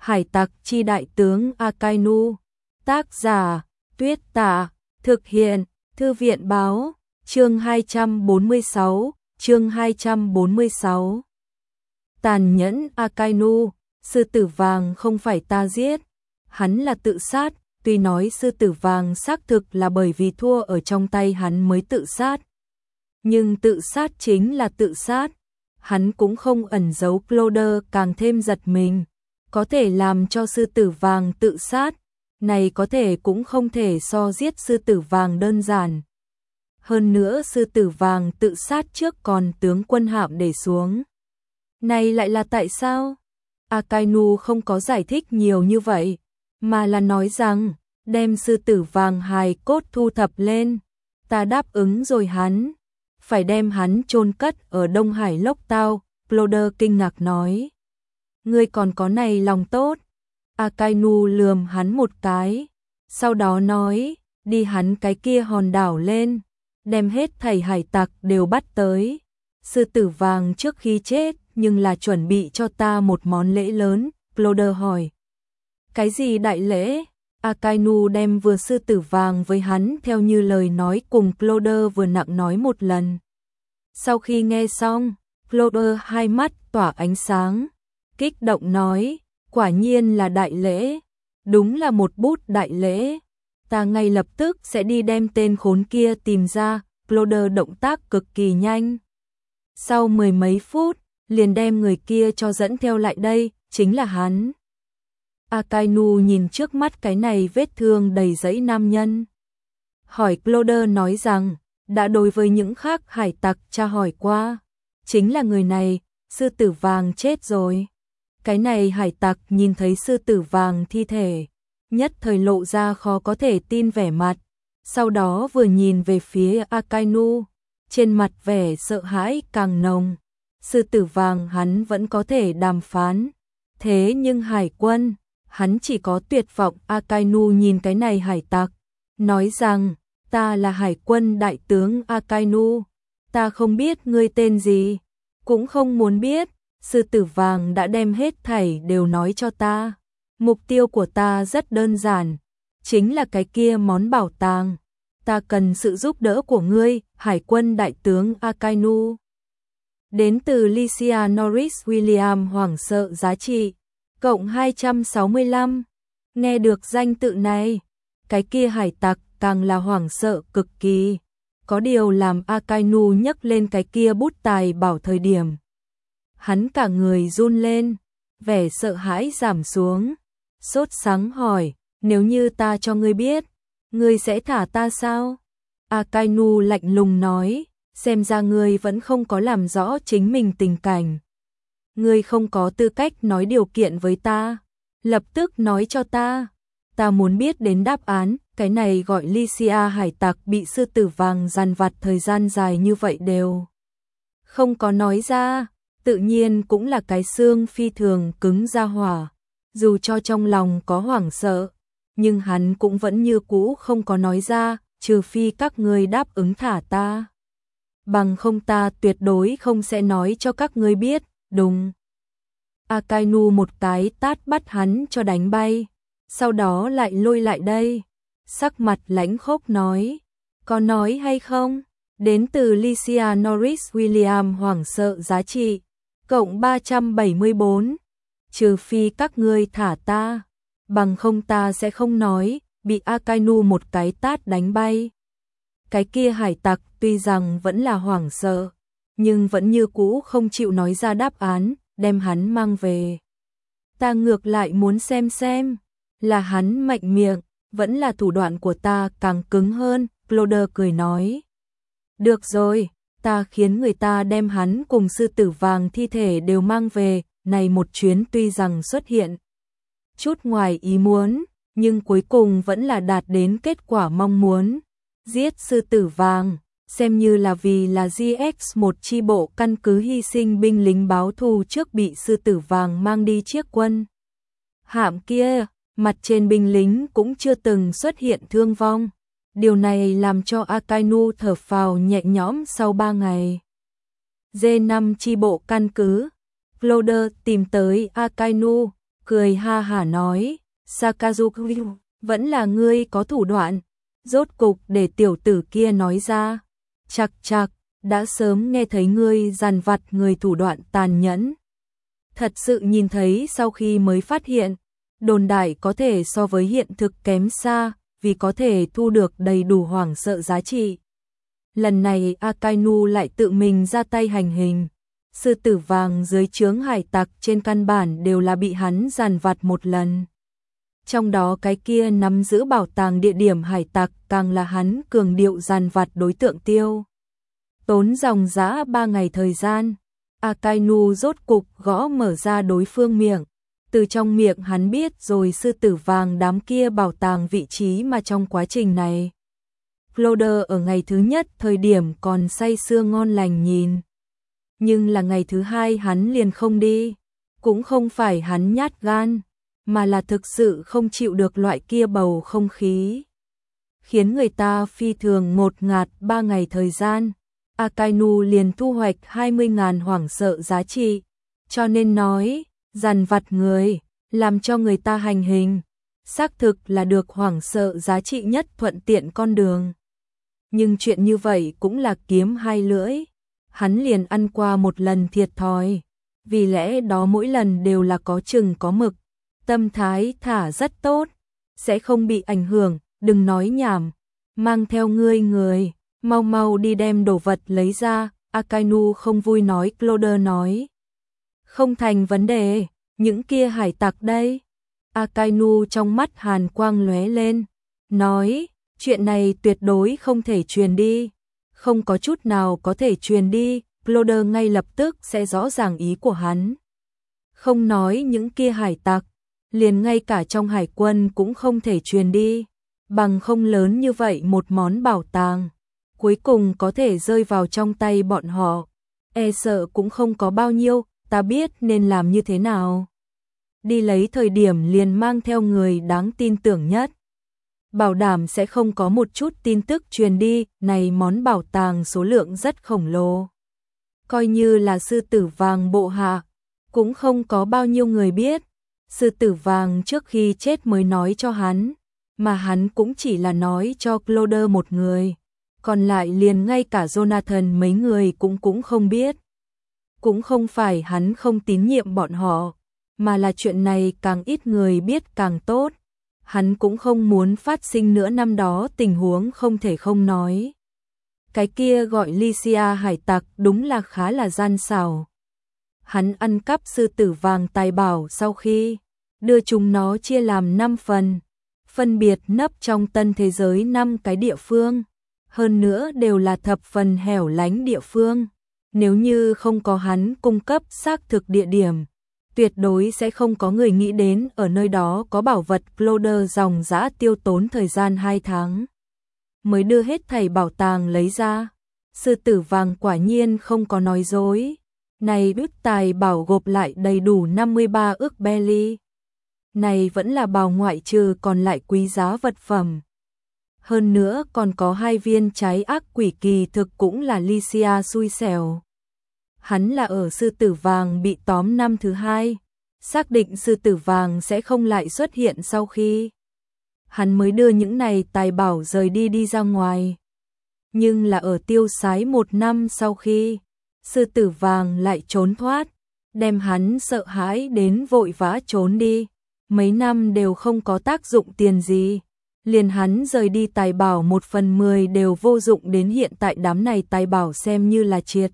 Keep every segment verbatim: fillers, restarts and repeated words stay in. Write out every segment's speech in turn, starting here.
Hải tặc chi đại tướng Akainu. Tác giả, Tuyết Tả. Thực hiện, Thư viện Báo. Chương hai trăm bốn mươi sáu, chương hai trăm bốn mươi sáu. Tàn nhẫn Akainu, sư tử vàng không phải ta giết, hắn là tự sát, tuy nói sư tử vàng xác thực là bởi vì thua ở trong tay hắn mới tự sát. Nhưng tự sát chính là tự sát, hắn cũng không ẩn giấu. Cloder càng thêm giật mình, có thể làm cho sư tử vàng tự sát, này có thể cũng không thể so giết sư tử vàng đơn giản. Hơn nữa sư tử vàng tự sát trước còn tướng quân hạm để xuống. Này lại là tại sao? Akainu không có giải thích nhiều như vậy, mà là nói rằng, đem sư tử vàng hài cốt thu thập lên. Ta đáp ứng rồi hắn, phải đem hắn chôn cất ở Đông Hải Lốc Tao. Cloder kinh ngạc nói. Ngươi còn có này lòng tốt. Akainu lườm hắn một cái, sau đó nói, đi hắn cái kia hòn đảo lên, đem hết thảy hải tặc đều bắt tới. Sư tử vàng trước khi chết nhưng là chuẩn bị cho ta một món lễ lớn. Cloder hỏi. Cái gì đại lễ? Akainu đem vừa sư tử vàng với hắn theo như lời nói cùng Cloder vừa nặng nói một lần. Sau khi nghe xong, Cloder hai mắt tỏa ánh sáng, kích động nói, quả nhiên là đại lễ, đúng là một bút đại lễ. Ta ngay lập tức sẽ đi đem tên khốn kia tìm ra. Cloder động tác cực kỳ nhanh. Sau mười mấy phút, liền đem người kia cho dẫn theo lại đây, chính là hắn. Akainu nhìn trước mắt cái này vết thương đầy dẫy nam nhân. Hỏi Cloder nói rằng, đã đối với những khác hải tặc tra hỏi qua. Chính là người này, sư tử vàng chết rồi. Cái này hải tặc nhìn thấy sư tử vàng thi thể, nhất thời lộ ra khó có thể tin vẻ mặt. Sau đó vừa nhìn về phía Akainu, trên mặt vẻ sợ hãi càng nồng. Sư tử vàng hắn vẫn có thể đàm phán, thế nhưng hải quân, hắn chỉ có tuyệt vọng. Akainu nhìn cái này hải tặc, nói rằng, ta là hải quân đại tướng Akainu, ta không biết ngươi tên gì, cũng không muốn biết. Sư tử vàng đã đem hết thảy đều nói cho ta. Mục tiêu của ta rất đơn giản, chính là cái kia món bảo tàng. Ta cần sự giúp đỡ của ngươi, hải quân đại tướng Akainu. Đến từ Lycia Norris William hoảng sợ giá trị, cộng hai trăm sáu mươi lăm. Nghe được danh tự này, cái kia hải tặc càng là hoảng sợ cực kỳ. Có điều làm Akainu nhấc lên cái kia bút tài bảo thời điểm, hắn cả người run lên, vẻ sợ hãi giảm xuống. Sốt sắng hỏi, nếu như ta cho ngươi biết, ngươi sẽ thả ta sao? Akainu lạnh lùng nói, xem ra ngươi vẫn không có làm rõ chính mình tình cảnh. Ngươi không có tư cách nói điều kiện với ta, lập tức nói cho ta. Ta muốn biết đến đáp án. Cái này gọi Lycia hải tặc bị sư tử vàng dằn vặt thời gian dài như vậy đều không có nói ra, tự nhiên cũng là cái xương phi thường cứng ra hỏa. Dù cho trong lòng có hoảng sợ, nhưng hắn cũng vẫn như cũ không có nói ra, trừ phi các ngươi đáp ứng thả ta. Bằng không ta tuyệt đối không sẽ nói cho các ngươi biết. Đúng. Akainu một cái tát bắt hắn cho đánh bay, sau đó lại lôi lại đây. Sắc mặt lãnh khốc nói, có nói hay không? Đến từ Lycia Norris William hoảng sợ giá trị, cộng ba trăm bảy mươi bốn. Trừ phi các ngươi thả ta, bằng không ta sẽ không nói. Bị Akainu một cái tát đánh bay. Cái kia hải tặc tuy rằng vẫn là hoảng sợ, nhưng vẫn như cũ không chịu nói ra đáp án, đem hắn mang về. Ta ngược lại muốn xem xem, là hắn mạnh miệng, vẫn là thủ đoạn của ta càng cứng hơn. Cloder cười nói. Được rồi, ta khiến người ta đem hắn cùng sư tử vàng thi thể đều mang về. Này một chuyến tuy rằng xuất hiện chút ngoài ý muốn, nhưng cuối cùng vẫn là đạt đến kết quả mong muốn. Giết sư tử vàng, xem như là vì là giê ích một chi bộ căn cứ hy sinh binh lính báo thù trước bị sư tử vàng mang đi chiếc quân hạm kia. Mặt trên binh lính cũng chưa từng xuất hiện thương vong. Điều này làm cho Akainu thở phào nhẹ nhõm sau ba ngày. giê năm chi bộ căn cứ. Cloder tìm tới Akainu, cười ha hả nói, Sakazuki, vẫn là ngươi có thủ đoạn, rốt cục để tiểu tử kia nói ra, chạc chạc, đã sớm nghe thấy ngươi dằn vặt người thủ đoạn tàn nhẫn. Thật sự nhìn thấy sau khi mới phát hiện, đồn đại có thể so với hiện thực kém xa, vì có thể thu được đầy đủ hoảng sợ giá trị. Lần này Akainu lại tự mình ra tay hành hình. Sư tử vàng dưới trướng hải tặc trên căn bản đều là bị hắn dằn vặt một lần. Trong đó cái kia nắm giữ bảo tàng địa điểm hải tặc càng là hắn cường điệu dằn vặt đối tượng tiêu. Tốn dòng dã ba ngày thời gian, Akainu rốt cục gõ mở ra đối phương miệng. Từ trong miệng hắn biết rồi sư tử vàng đám kia bảo tàng vị trí mà trong quá trình này. Cloder ở ngày thứ nhất thời điểm còn say sưa ngon lành nhìn. Nhưng là ngày thứ hai hắn liền không đi. Cũng không phải hắn nhát gan, mà là thực sự không chịu được loại kia bầu không khí. Khiến người ta phi thường ngột ngạt ba ngày thời gian. Akainu liền thu hoạch hai mươi nghìn hoảng sợ giá trị. Cho nên nói, dằn vặt người, làm cho người ta hành hình. Xác thực là được hoảng sợ giá trị nhất thuận tiện con đường. Nhưng chuyện như vậy cũng là kiếm hai lưỡi. Hắn liền ăn qua một lần thiệt thòi. Vì lẽ đó mỗi lần đều là có chừng có mực. Tâm thái thả rất tốt. Sẽ không bị ảnh hưởng, đừng nói nhảm. Mang theo ngươi người, mau mau đi đem đồ vật lấy ra. Akainu không vui nói. Cloder nói. Không thành vấn đề, những kia hải tặc đây. Akainu trong mắt hàn quang lóe lên. Nói, chuyện này tuyệt đối không thể truyền đi. Không có chút nào có thể truyền đi. Cloder ngay lập tức sẽ rõ ràng ý của hắn. Không nói những kia hải tặc, liền ngay cả trong hải quân cũng không thể truyền đi. Bằng không lớn như vậy một món bảo tàng, cuối cùng có thể rơi vào trong tay bọn họ. E sợ cũng không có bao nhiêu, ta biết nên làm như thế nào. Đi lấy thời điểm liền mang theo người đáng tin tưởng nhất. Bảo đảm sẽ không có một chút tin tức truyền đi, này món bảo tàng số lượng rất khổng lồ. Coi như là sư tử vàng bộ hạ, cũng không có bao nhiêu người biết. Sư tử vàng trước khi chết mới nói cho hắn, mà hắn cũng chỉ là nói cho Cloder một người. Còn lại liền ngay cả Jonathan mấy người cũng cũng không biết. Cũng không phải hắn không tín nhiệm bọn họ, mà là chuyện này càng ít người biết càng tốt. Hắn cũng không muốn phát sinh nữa năm đó tình huống không thể không nói. Cái kia gọi Lycia hải tặc đúng là khá là gian xảo. Hắn ăn cắp sư tử vàng tài bảo sau khi đưa chúng nó chia làm năm phần, phân biệt nấp trong tân thế giới năm cái địa phương, hơn nữa đều là thập phần hẻo lánh địa phương. Nếu như không có hắn cung cấp xác thực địa điểm, tuyệt đối sẽ không có người nghĩ đến ở nơi đó có bảo vật. Cloder dòng dã tiêu tốn thời gian hai tháng mới đưa hết thảy bảo tàng lấy ra. Sư tử vàng quả nhiên không có nói dối. Này bức tài bảo gộp lại đầy đủ năm mươi ba ức belly. Này vẫn là bảo ngoại trừ còn lại quý giá vật phẩm. Hơn nữa còn có hai viên trái ác quỷ kỳ thực cũng là Lycia xui xẻo. Hắn là ở sư tử vàng bị tóm năm thứ hai, xác định sư tử vàng sẽ không lại xuất hiện sau khi hắn mới đưa những này tài bảo rời đi đi ra ngoài. Nhưng là ở tiêu sái một năm sau khi sư tử vàng lại trốn thoát, đem hắn sợ hãi đến vội vã trốn đi. Mấy năm đều không có tác dụng tiền gì, liền hắn rời đi tài bảo một phần mười đều vô dụng, đến hiện tại đám này tài bảo xem như là triệt.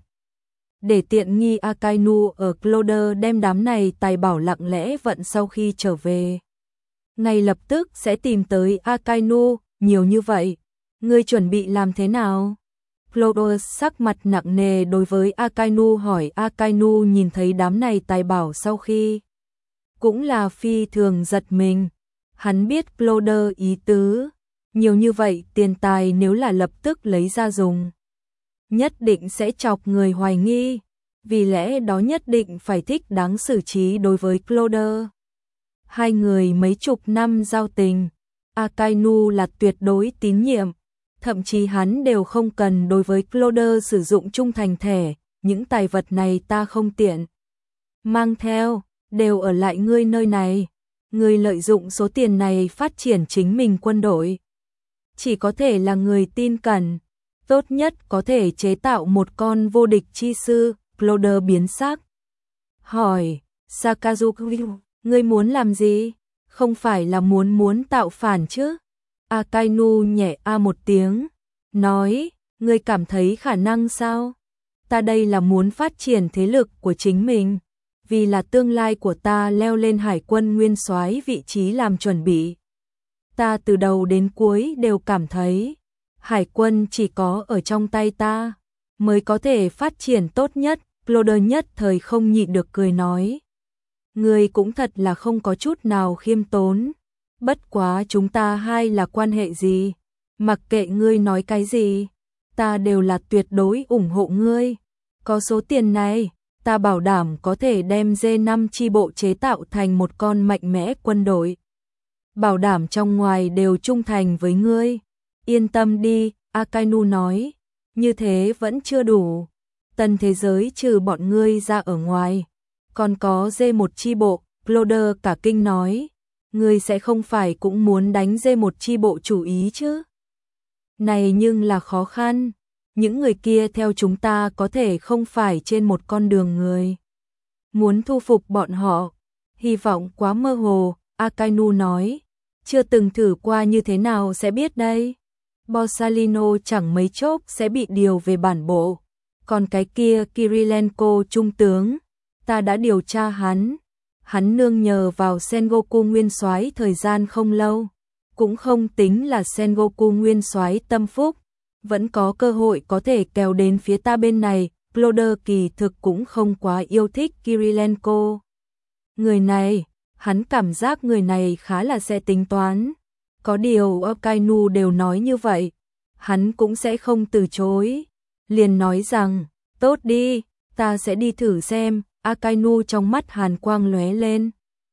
Để tiện nghi Akainu ở Cloder đem đám này tài bảo lặng lẽ vận sau khi trở về. Ngay lập tức sẽ tìm tới Akainu, nhiều như vậy, ngươi chuẩn bị làm thế nào? Cloder sắc mặt nặng nề đối với Akainu hỏi. Akainu nhìn thấy đám này tài bảo sau khi cũng là phi thường giật mình. Hắn biết Cloder ý tứ, nhiều như vậy tiền tài nếu là lập tức lấy ra dùng, nhất định sẽ chọc người hoài nghi, vì lẽ đó nhất định phải thích đáng xử trí đối với Cloder. Hai người mấy chục năm giao tình, Akainu là tuyệt đối tín nhiệm, thậm chí hắn đều không cần đối với Cloder sử dụng trung thành thẻ, những tài vật này ta không tiện mang theo, đều ở lại ngươi nơi này. Ngươi lợi dụng số tiền này phát triển chính mình quân đội. Chỉ có thể là người tin cẩn, tốt nhất có thể chế tạo một con vô địch chi sư. Cloder biến sắc. Hỏi, Sakazuki, ngươi muốn làm gì? Không phải là muốn muốn tạo phản chứ? Akainu nhẹ a một tiếng, nói, ngươi cảm thấy khả năng sao? Ta đây là muốn phát triển thế lực của chính mình, vì là tương lai của ta leo lên hải quân nguyên soái vị trí làm chuẩn bị. Ta từ đầu đến cuối đều cảm thấy, hải quân chỉ có ở trong tay ta, mới có thể phát triển tốt nhất. Cloder nhất thời không nhịn được cười nói. Ngươi cũng thật là không có chút nào khiêm tốn. Bất quá chúng ta hai là quan hệ gì? Mặc kệ ngươi nói cái gì, ta đều là tuyệt đối ủng hộ ngươi. Có số tiền này, ta bảo đảm có thể đem D năm chi bộ chế tạo thành một con mạnh mẽ quân đội. Bảo đảm trong ngoài đều trung thành với ngươi. Yên tâm đi, Akainu nói. Như thế vẫn chưa đủ. Tân thế giới trừ bọn ngươi ra ở ngoài, còn có D một chi bộ. Cloder cả kinh nói, ngươi sẽ không phải cũng muốn đánh D một chi bộ chủ ý chứ? Này nhưng là khó khăn, những người kia theo chúng ta có thể không phải trên một con đường người. Muốn thu phục bọn họ, hy vọng quá mơ hồ. Akainu nói, chưa từng thử qua như thế nào sẽ biết đây. Borsalino chẳng mấy chốc sẽ bị điều về bản bộ. Còn cái kia Kirilenko trung tướng, ta đã điều tra hắn, hắn nương nhờ vào Sengoku nguyên soái thời gian không lâu, cũng không tính là Sengoku nguyên soái tâm phúc, vẫn có cơ hội có thể kéo đến phía ta bên này. Cloder kỳ thực cũng không quá yêu thích Kirilenko. Người này, hắn cảm giác người này khá là sẽ tính toán, có điều Akainu đều nói như vậy, hắn cũng sẽ không từ chối. Liền nói rằng, tốt đi, ta sẽ đi thử xem. Akainu trong mắt hàn quang lóe lên.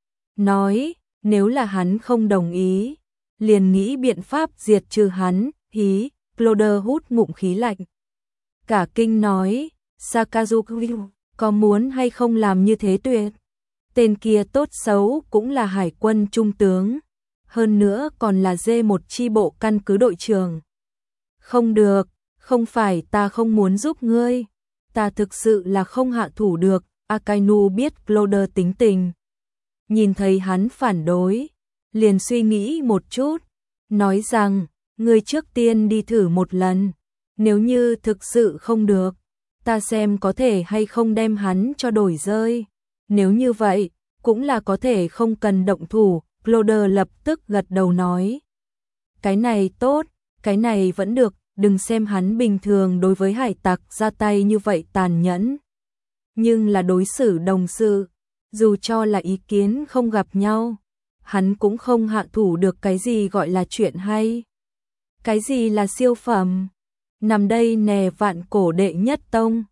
Nói, nếu là hắn không đồng ý, liền nghĩ biện pháp diệt trừ hắn. Hí, Cloder hút ngụm khí lạnh. Cả kinh nói, Sakazuki, có muốn hay không làm như thế tuyệt? Tên kia tốt xấu cũng là hải quân trung tướng, hơn nữa còn là D một chi bộ căn cứ đội trưởng. Không được. Không phải ta không muốn giúp ngươi, ta thực sự là không hạ thủ được. Akainu biết Cloder tính tình, nhìn thấy hắn phản đối, liền suy nghĩ một chút, nói rằng, ngươi trước tiên đi thử một lần, nếu như thực sự không được, ta xem có thể hay không đem hắn cho đổi rơi, nếu như vậy, cũng là có thể không cần động thủ. Cloder lập tức gật đầu nói, cái này tốt, cái này vẫn được. Đừng xem hắn bình thường đối với hải tặc ra tay như vậy tàn nhẫn, nhưng là đối xử đồng sự, dù cho là ý kiến không gặp nhau, hắn cũng không hạ thủ được. Cái gì gọi là chuyện hay, cái gì là siêu phẩm, nằm đây nè vạn cổ đệ nhất tông.